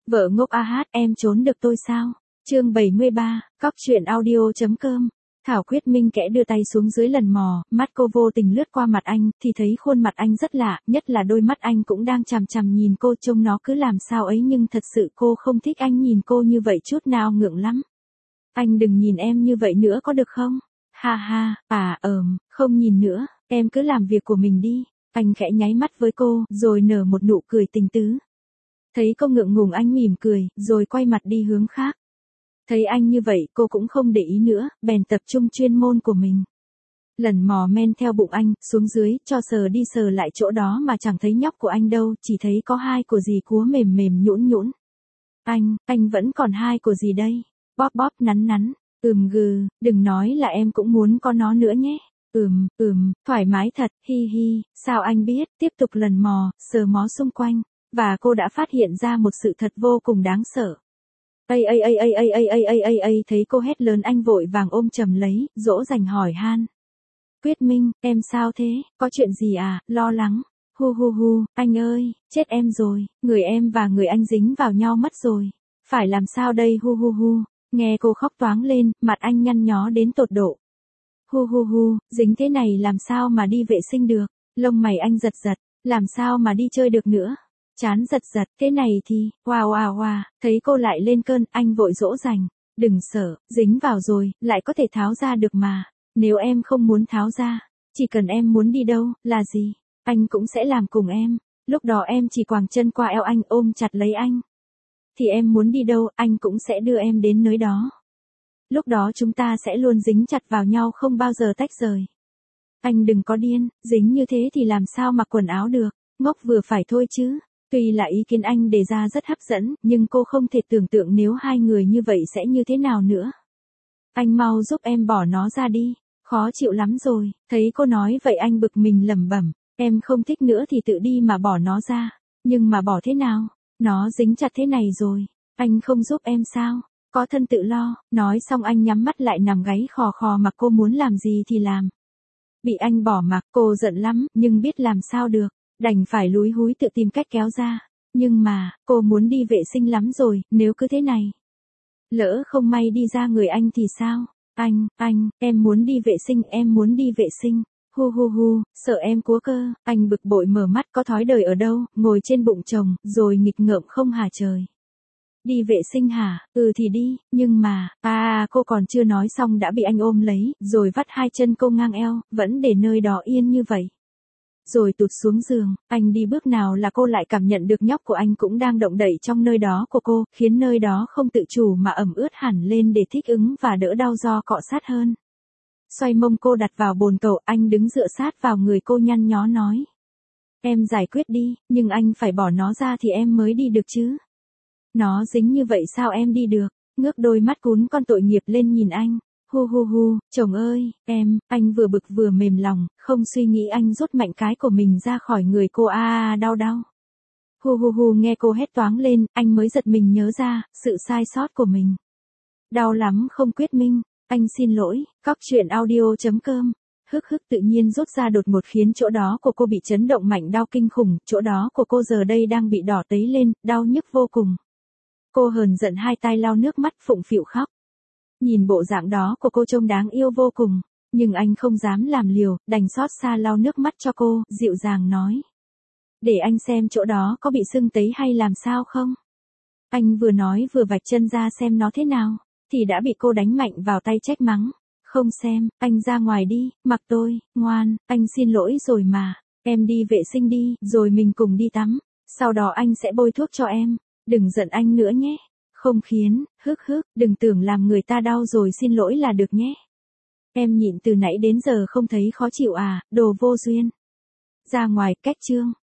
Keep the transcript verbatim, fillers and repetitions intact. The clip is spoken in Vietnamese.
Vợ ngốc a hát, em trốn được tôi sao? Chương bảy mươi ba, cóc truyện audio chấm com. Thảo Quyết Minh kẽ đưa tay xuống dưới lần mò, mắt cô vô tình lướt qua mặt anh, thì thấy khuôn mặt anh rất lạ, nhất là đôi mắt anh cũng đang chằm chằm nhìn cô, trông nó cứ làm sao ấy, nhưng thật sự cô không thích anh nhìn cô như vậy chút nào, ngượng lắm. Anh đừng nhìn em như vậy nữa có được không? Ha ha, à ờm, không nhìn nữa, em cứ làm việc của mình đi. Anh khẽ nháy mắt với cô, rồi nở một nụ cười tình tứ. Thấy cô ngượng ngùng anh mỉm cười, rồi quay mặt đi hướng khác. Thấy anh như vậy cô cũng không để ý nữa, bèn tập trung chuyên môn của mình. Lần mò men theo bụng anh, xuống dưới, cho sờ đi sờ lại chỗ đó mà chẳng thấy nhóc của anh đâu, chỉ thấy có hai của dì cúa mềm mềm nhũn nhũn. Anh, anh vẫn còn hai của dì đây. Bóp bóp nắn nắn, ừm gừ, đừng nói là em cũng muốn có nó nữa nhé. Ừm, ừm, thoải mái thật, hi hi, sao anh biết, tiếp tục lần mò, sờ mó xung quanh, và cô đã phát hiện ra một sự thật vô cùng đáng sợ. Ây ây ây ây ây ây ây ây ây ây, thấy cô hét lớn anh vội vàng ôm chầm lấy, dỗ dành hỏi han. Quyết Minh, em sao thế, có chuyện gì à, lo lắng. Hu hu hu, anh ơi, chết em rồi, người em và người anh dính vào nhau mất rồi. Phải làm sao đây, hu hu hu. Nghe cô khóc toáng lên, mặt anh nhăn nhó đến tột độ. Hu hu hu, dính thế này làm sao mà đi vệ sinh được, lông mày anh giật giật, làm sao mà đi chơi được nữa. Chán giật giật, thế này thì, wow wow wow, thấy cô lại lên cơn, anh vội dỗ dành. Đừng sợ, dính vào rồi, lại có thể tháo ra được mà. Nếu em không muốn tháo ra, chỉ cần em muốn đi đâu, là gì, anh cũng sẽ làm cùng em. Lúc đó em chỉ quàng chân qua eo anh, ôm chặt lấy anh. Thì em muốn đi đâu, anh cũng sẽ đưa em đến nơi đó. Lúc đó chúng ta sẽ luôn dính chặt vào nhau, không bao giờ tách rời. Anh đừng có điên, dính như thế thì làm sao mặc quần áo được, ngốc vừa phải thôi chứ. Tuy là ý kiến anh đề ra rất hấp dẫn, nhưng cô không thể tưởng tượng nếu hai người như vậy sẽ như thế nào nữa. Anh mau giúp em bỏ nó ra đi, khó chịu lắm rồi. Thấy cô nói vậy anh bực mình lẩm bẩm, em không thích nữa thì tự đi mà bỏ nó ra. Nhưng mà bỏ thế nào? Nó dính chặt thế này rồi, anh không giúp em sao? Có thân tự lo. Nói xong anh nhắm mắt lại nằm gáy khò khò mặc cô muốn làm gì thì làm. Bị anh bỏ mặc, cô giận lắm, nhưng biết làm sao được, đành phải lúi húi tự tìm cách kéo ra. Nhưng mà, cô muốn đi vệ sinh lắm rồi, nếu cứ thế này, lỡ không may đi ra người anh thì sao? Anh, anh, em muốn đi vệ sinh, em muốn đi vệ sinh. Hu hu hu, sợ em cúa cơ. Anh bực bội mở mắt, có thói đời ở đâu, ngồi trên bụng chồng, rồi nghịch ngợm không hả trời. Đi vệ sinh hả? Ừ thì đi, nhưng mà, à cô còn chưa nói xong đã bị anh ôm lấy, rồi vắt hai chân cô ngang eo, vẫn để nơi đó yên như vậy. Rồi tụt xuống giường, anh đi bước nào là cô lại cảm nhận được nhóc của anh cũng đang động đậy trong nơi đó của cô, khiến nơi đó không tự chủ mà ẩm ướt hẳn lên để thích ứng và đỡ đau do cọ sát hơn. Xoay mông cô đặt vào bồn cầu, anh đứng dựa sát vào người cô nhăn nhó nói. Em giải quyết đi, nhưng anh phải bỏ nó ra thì em mới đi được chứ. Nó dính như vậy sao em đi được? Ngước đôi mắt cún con tội nghiệp lên nhìn anh. Hu hu hu, chồng ơi, em, anh vừa bực vừa mềm lòng, không suy nghĩ anh rút mạnh cái của mình ra khỏi người cô, a à, đau đau. Hu hu hu, nghe cô hét toáng lên, anh mới giật mình nhớ ra, sự sai sót của mình. Đau lắm không Quyết Minh, anh xin lỗi, cóc truyện audio chấm com. Hức hức tự nhiên rút ra đột ngột khiến chỗ đó của cô bị chấn động mạnh, đau kinh khủng, chỗ đó của cô giờ đây đang bị đỏ tấy lên, đau nhức vô cùng. Cô hờn giận hai tay lau nước mắt phụng phịu khóc. Nhìn bộ dạng đó của cô trông đáng yêu vô cùng, nhưng anh không dám làm liều, đành xót xa lau nước mắt cho cô, dịu dàng nói. Để anh xem chỗ đó có bị sưng tấy hay làm sao không? Anh vừa nói vừa vạch chân ra xem nó thế nào, thì đã bị cô đánh mạnh vào tay trách mắng. Không xem, anh ra ngoài đi, mặc tôi, ngoan, anh xin lỗi rồi mà, em đi vệ sinh đi, rồi mình cùng đi tắm, sau đó anh sẽ bôi thuốc cho em, đừng giận anh nữa nhé. Không khiến, hức hức, đừng tưởng làm người ta đau rồi xin lỗi là được nhé. Em nhịn từ nãy đến giờ không thấy khó chịu à, đồ vô duyên. Ra ngoài, cách chương.